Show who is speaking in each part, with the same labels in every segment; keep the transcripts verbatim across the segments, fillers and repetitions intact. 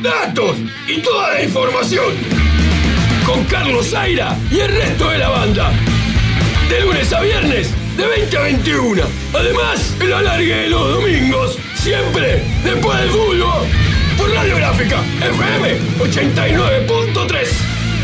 Speaker 1: datos y toda la información. Con Carlos Zaira y el resto de la banda. De lunes a viernes, de veinte a veintiuno. Además, el alargue de los domingos. Siempre después del fútbol. Por Radio Gráfica, F M ochenta y nueve punto tres.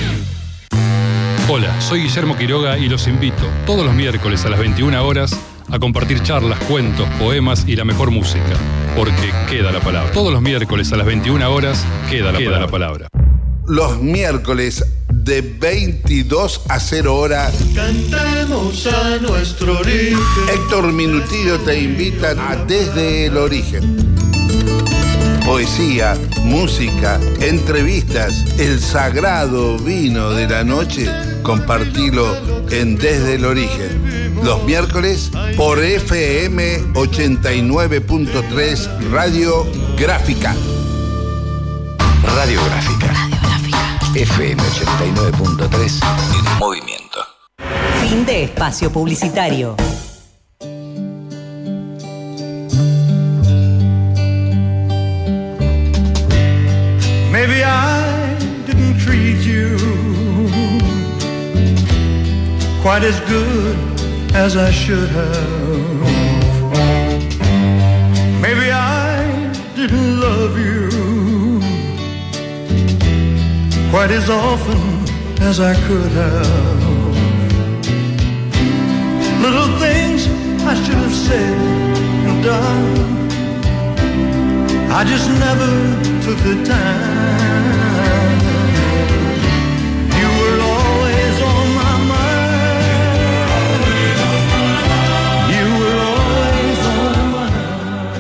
Speaker 2: Hola, soy Guillermo Quiroga y los invito todos los miércoles a las veintiuna horas a compartir charlas, cuentos, poemas y la mejor música. Porque queda la palabra. Todos los miércoles a las veintiuna horas queda la, queda palabra. la palabra.
Speaker 3: Los miércoles de veintidós a cero hora.
Speaker 4: Cantemos a nuestro origen.
Speaker 3: Héctor Minutillo te invita a Desde el Origen. Poesía, música, entrevistas, el sagrado vino de la noche, compartilo en Desde el Origen. Los miércoles por F M ochenta y nueve punto tres Radio Gráfica.
Speaker 5: Radio Gráfica. Radio Gráfica. F M ochenta y nueve punto tres en movimiento.
Speaker 6: Fin de espacio publicitario.
Speaker 4: Maybe I didn't treat you quite as good as I should have. Maybe I didn't love you quite as often as I could have. Little things I should have said and done, I just never took the time. You were always on my mind. You were always on my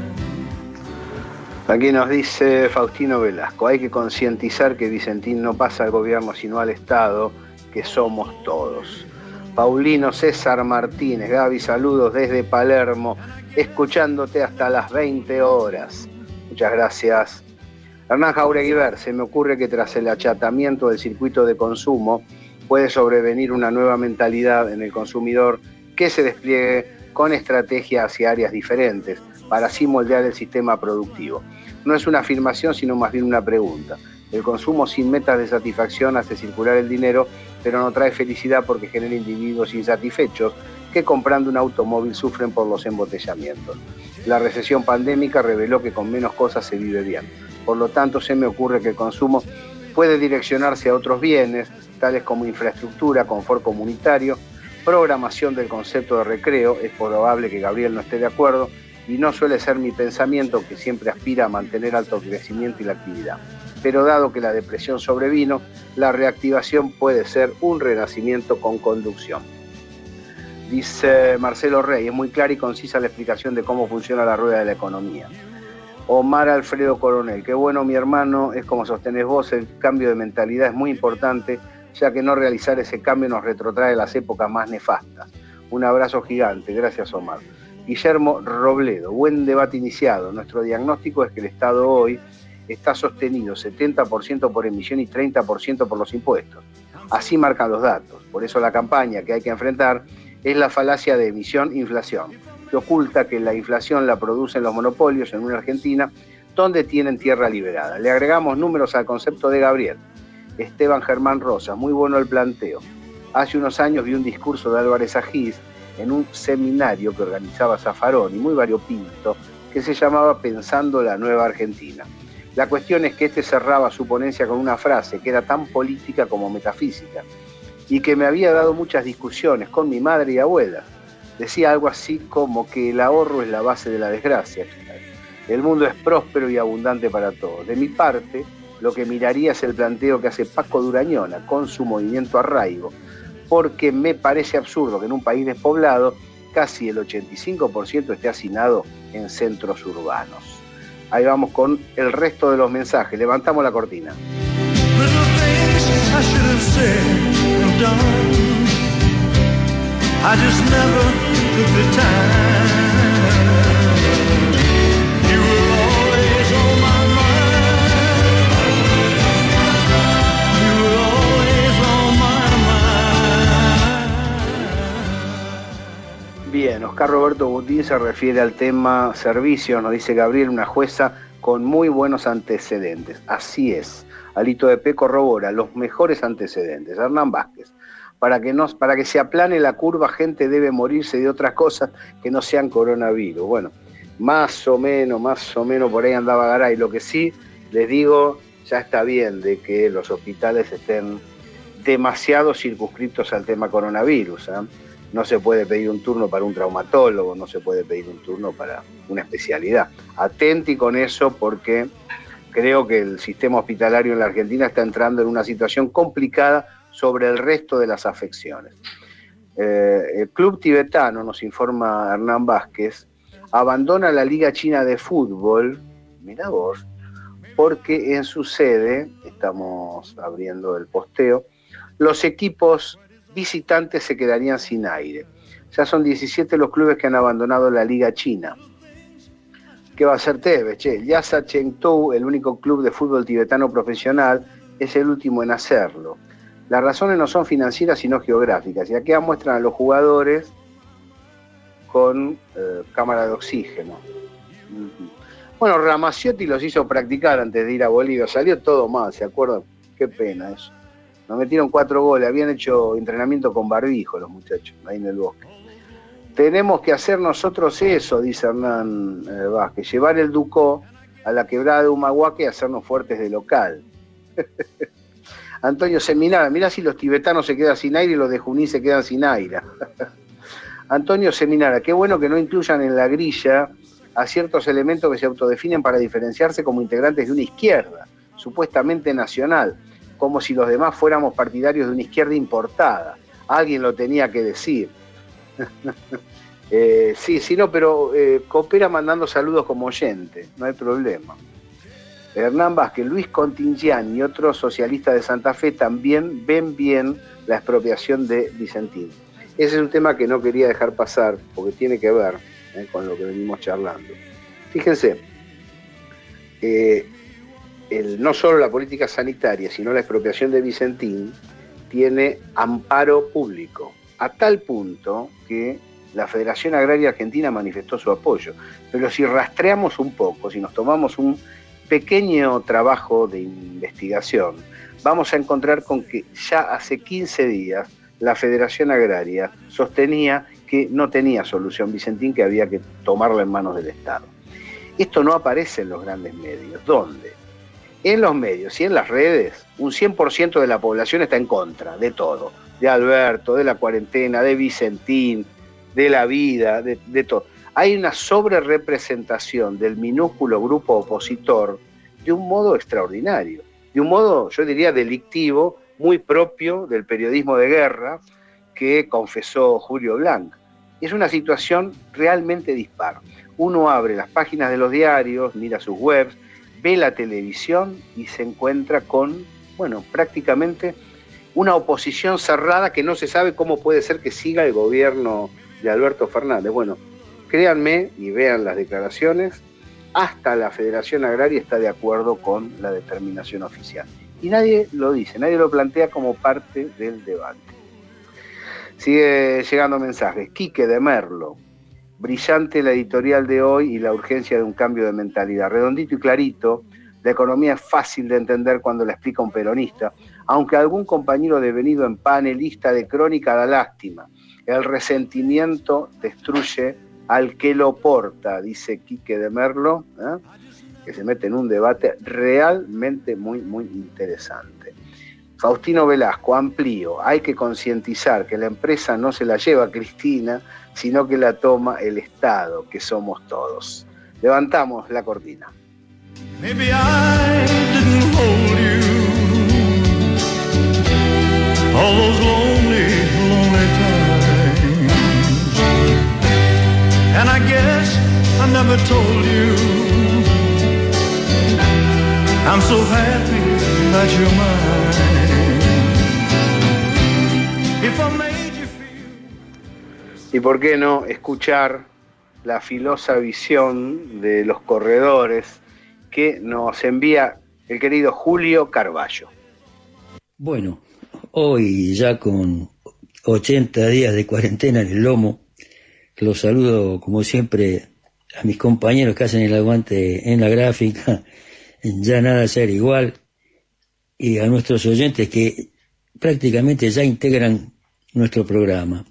Speaker 4: mind.
Speaker 7: Aquí nos dice Faustino Velasco, hay que concientizar que Vicentín no pasa al gobierno sino al Estado, que somos todos. Paulino César Martínez, Gaby, saludos desde Palermo, escuchándote hasta las veinte horas. Muchas gracias. Hernán Jauregui Ver, se me ocurre que tras el achatamiento del circuito de consumo puede sobrevenir una nueva mentalidad en el consumidor que se despliegue con estrategia hacia áreas diferentes para así moldear el sistema productivo. No es una afirmación, sino más bien una pregunta. El consumo sin metas de satisfacción hace circular el dinero, pero no trae felicidad porque genera individuos insatisfechos que comprando un automóvil sufren por los embotellamientos. La recesión pandémica reveló que con menos cosas se vive bien. Por lo tanto, se me ocurre que el consumo puede direccionarse a otros bienes, tales como infraestructura, confort comunitario, programación del concepto de recreo. Es probable que Gabriel no esté de acuerdo y no suele ser mi pensamiento, que siempre aspira a mantener alto crecimiento y la actividad. Pero dado que la depresión sobrevino, la reactivación puede ser un renacimiento con conducción. Dice Marcelo Rey, es muy clara y concisa la explicación de cómo funciona la rueda de la economía. Omar Alfredo Coronel, qué bueno mi hermano, es como sostenés vos, el cambio de mentalidad es muy importante, ya que no realizar ese cambio nos retrotrae a las épocas más nefastas. Un abrazo gigante, gracias Omar. Guillermo Robledo, buen debate iniciado. Nuestro diagnóstico es que el Estado hoy está sostenido setenta por ciento por emisión y treinta por ciento por los impuestos. Así marcan los datos. Por eso la campaña que hay que enfrentar es la falacia de emisión-inflación, que oculta que la inflación la producen los monopolios en una Argentina donde tienen tierra liberada. Le agregamos números al concepto de Gabriel. Esteban Germán Rosa, muy bueno el planteo. Hace unos años vi un discurso de Álvarez Agís en un seminario que organizaba Zaffaroni, muy variopinto, que se llamaba Pensando la Nueva Argentina. La cuestión es que este cerraba su ponencia con una frase que era tan política como metafísica y que me había dado muchas discusiones con mi madre y abuela. Decía algo así como que el ahorro es la base de la desgracia. El mundo es próspero y abundante para todos. De mi parte, lo que miraría es el planteo que hace Paco Durañona con su movimiento Arraigo, porque me parece absurdo que en un país despoblado casi el ochenta y cinco por ciento esté hacinado en centros urbanos. Ahí vamos con el resto de los mensajes. Levantamos la cortina. Bien, Oscar Roberto Gutín se refiere al tema servicios. Nos dice Gabriel, una jueza con muy buenos antecedentes. Así es. Alito de P corrobora los mejores antecedentes. Hernán Vázquez. Para que, no, para que se aplane la curva, gente debe morirse de otras cosas que no sean coronavirus. Bueno, más o menos, más o menos por ahí andaba Garay. Lo que sí les digo, ya está bien de que los hospitales estén demasiado circunscriptos al tema coronavirus, ¿eh? No se puede pedir un turno para un traumatólogo, no se puede pedir un turno para una especialidad. Atenti con eso porque creo que el sistema hospitalario en la Argentina está entrando en una situación complicada sobre el resto de las afecciones. Eh, el club tibetano, nos informa Hernán Vázquez, abandona la Liga China de Fútbol, mirá vos, porque en su sede, estamos abriendo el posteo, los equipos visitantes se quedarían sin aire. Ya son diecisiete los clubes que han abandonado la Liga China. ¿Qué va a hacer Tevez? Che, el Yasa Chengtou, el único club de fútbol tibetano profesional, es el último en hacerlo. Las razones no son financieras, sino geográficas. Y aquí muestran a los jugadores con eh, cámara de oxígeno. Uh-huh. Bueno, Ramaciotti los hizo practicar antes de ir a Bolivia. Salió todo mal, ¿se acuerdan? Qué pena eso. Nos metieron cuatro goles, habían hecho entrenamiento con barbijo los muchachos, ahí en el bosque. Tenemos que hacer nosotros eso, dice Hernán eh, Vázquez, llevar el Ducó a la quebrada de Humahuaca y hacernos fuertes de local. Antonio Seminara, mirá si los tibetanos se quedan sin aire y los de Junín se quedan sin aire. Antonio Seminara, qué bueno que no incluyan en la grilla a ciertos elementos que se autodefinen para diferenciarse como integrantes de una izquierda, supuestamente nacional, como si los demás fuéramos partidarios de una izquierda importada. Alguien lo tenía que decir. eh, sí, sí, no, pero eh, coopera mandando saludos como oyente, no hay problema. Hernán Vázquez, Luis Contingiani y otros socialistas de Santa Fe también ven bien la expropiación de Vicentín. Ese es un tema que no quería dejar pasar, porque tiene que ver eh, con lo que venimos charlando. Fíjense, eh, el, no solo la política sanitaria, sino la expropiación de Vicentín tiene amparo público, a tal punto que la Federación Agraria Argentina manifestó su apoyo. Pero si rastreamos un poco, si nos tomamos un pequeño trabajo de investigación, vamos a encontrar con que ya hace quince días la Federación Agraria sostenía que no tenía solución Vicentín, que había que tomarla en manos del Estado. Esto no aparece en los grandes medios. ¿Dónde? En los medios y en las redes, un cien por ciento de la población está en contra de todo. De Alberto, de la cuarentena, de Vicentín, de la vida, de, de todo. Hay una sobrerepresentación del minúsculo grupo opositor de un modo extraordinario, de un modo, yo diría, delictivo, muy propio del periodismo de guerra que confesó Julio Blanc. Es una situación realmente dispar. Uno abre las páginas de los diarios, mira sus webs, ve la televisión y se encuentra con, bueno, prácticamente una oposición cerrada que no se sabe cómo puede ser que siga el gobierno de Alberto Fernández. Bueno, créanme y vean las declaraciones, hasta la Federación Agraria está de acuerdo con la determinación oficial. Y nadie lo dice, nadie lo plantea como parte del debate. Sigue llegando mensajes. Quique de Merlo. Brillante la editorial de hoy y la urgencia de un cambio de mentalidad. Redondito y clarito, la economía es fácil de entender cuando la explica un peronista, aunque algún compañero devenido en panelista de crónica da lástima. El resentimiento destruye al que lo porta, dice Quique de Merlo, ¿eh? que se mete en un debate realmente muy, muy interesante. Faustino Velasco, amplío, hay que concientizar que la empresa no se la lleva Cristina, sino que la toma el Estado, que somos todos. Levantamos la cortina.
Speaker 4: Maybe I didn't hold you all those lonely, lonely times, and I guess I never told you I'm so happy that you're mine. If I made you feel...
Speaker 7: Y por qué no escuchar la filosa visión de los corredores que nos envía el querido Julio Carballo.
Speaker 8: Bueno, hoy ya con ochenta días de cuarentena en el lomo, los saludo como siempre a mis compañeros que hacen el aguante en la gráfica, ya nada ser igual, y a nuestros oyentes que prácticamente ya integran nuestro programa.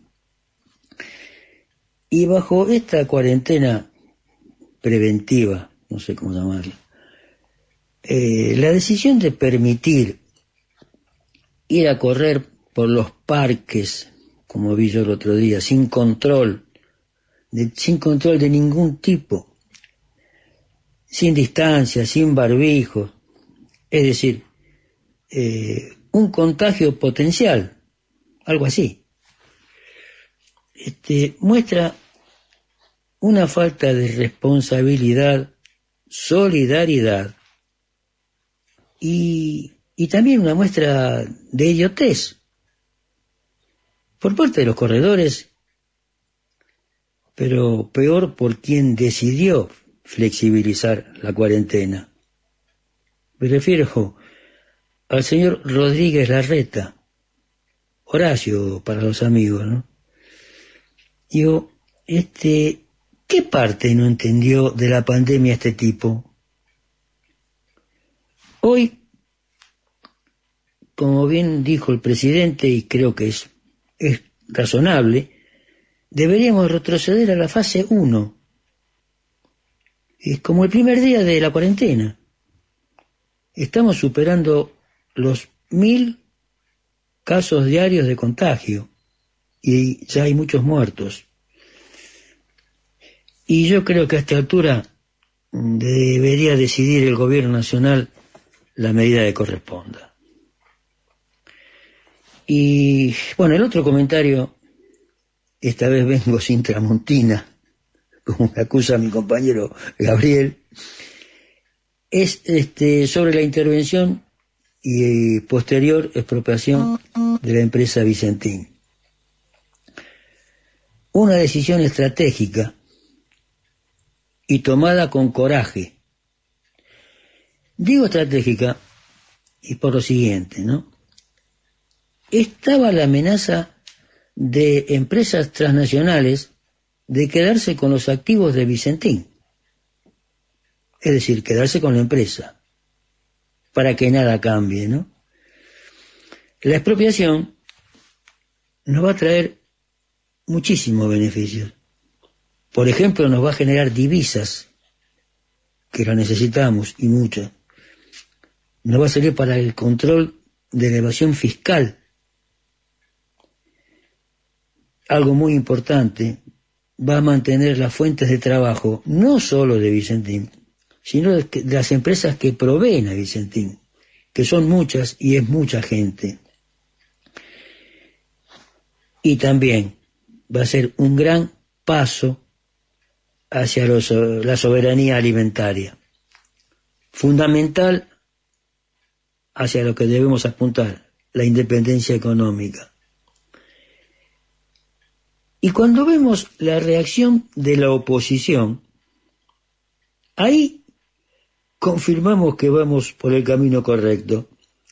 Speaker 8: Y bajo esta cuarentena preventiva, no sé cómo llamarla, eh, la decisión de permitir ir a correr por los parques, como vi yo el otro día, sin control, de, sin control de ningún tipo, sin distancia, sin barbijo, es decir, eh, un contagio potencial, algo así, este, muestra una falta de responsabilidad, solidaridad y, y también una muestra de idiotez por parte de los corredores, pero peor por quien decidió flexibilizar la cuarentena. Me refiero al señor Rodríguez Larreta, Horacio para los amigos, ¿no? Digo, este, ¿qué parte no entendió de la pandemia este tipo? Hoy, como bien dijo el presidente, y creo que es, es razonable, deberíamos retroceder a la fase uno. Es como el primer día de la cuarentena. Estamos superando los mil casos diarios de contagio y ya hay muchos muertos. Y yo creo que a esta altura debería decidir el gobierno nacional la medida que corresponda. Y bueno, el otro comentario, esta vez vengo sin tramontina, como me acusa mi compañero Gabriel, es este, sobre la intervención y posterior expropiación de la empresa Vicentín. Una decisión estratégica y tomada con coraje. Digo estratégica y por lo siguiente, ¿no? Estaba la amenaza de empresas transnacionales de quedarse con los activos de Vicentín. Es decir, quedarse con la empresa, para que nada cambie, ¿no? La expropiación nos va a traer muchísimos beneficios. Por ejemplo, nos va a generar divisas, que las necesitamos, y muchas. Nos va a servir para el control de la evasión fiscal. Algo muy importante, va a mantener las fuentes de trabajo, no solo de Vicentín, sino de las empresas que proveen a Vicentín, que son muchas y es mucha gente. Y también va a ser un gran paso hacia los, la soberanía alimentaria, fundamental hacia lo que debemos apuntar, la independencia económica. Y cuando vemos la reacción de la oposición, ahí confirmamos que vamos por el camino correcto.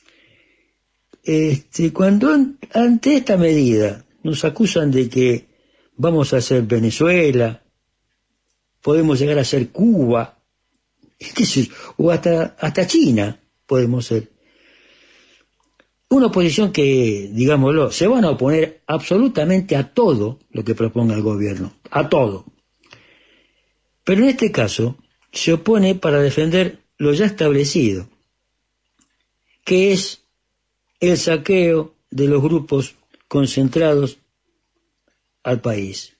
Speaker 8: Este, cuando ante esta medida nos acusan de que vamos a ser Venezuela, podemos llegar a ser Cuba, o hasta, hasta China podemos ser. Una oposición que, digámoslo, se van a oponer absolutamente a todo lo que proponga el gobierno, a todo. Pero en este caso se opone para defender lo ya establecido, que es el saqueo de los grupos concentrados al país.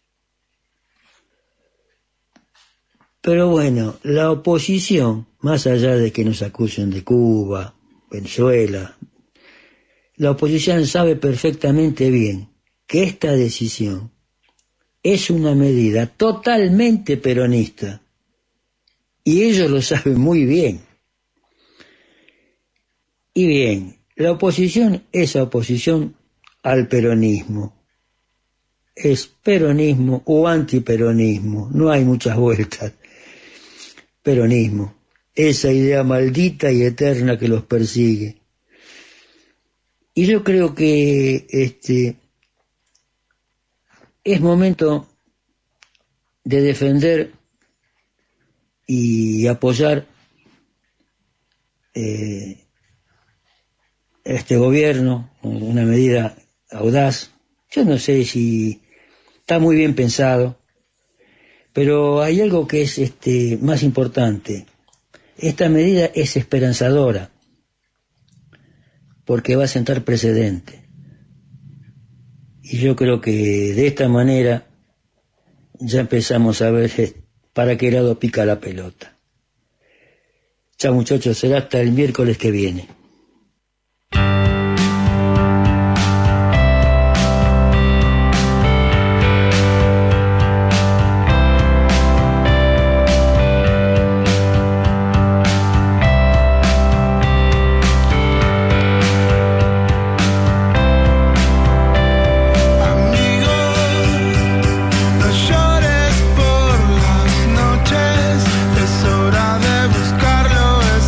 Speaker 8: Pero bueno, la oposición, más allá de que nos acusen de Cuba, Venezuela, la oposición sabe perfectamente bien que esta decisión es una medida totalmente peronista. Y ellos lo saben muy bien. Y bien, la oposición es oposición al peronismo. Es peronismo o antiperonismo, no hay muchas vueltas. Peronismo, esa idea maldita y eterna que los persigue. Y yo creo que este es momento de defender y apoyar eh, este gobierno, una medida audaz. Yo no sé si está muy bien pensado, pero hay algo que es este, más importante. Esta medida es esperanzadora, porque va a sentar precedente. Y yo creo que de esta manera ya empezamos a ver para qué lado pica la pelota. Chao muchachos, será hasta el miércoles que viene.